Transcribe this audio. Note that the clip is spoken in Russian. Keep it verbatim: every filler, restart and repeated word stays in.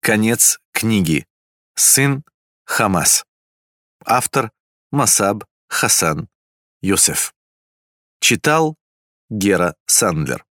Конец книги. Сын Хамас. Автор Масаб Хасан Йосеф. Читал Гера Сандлер.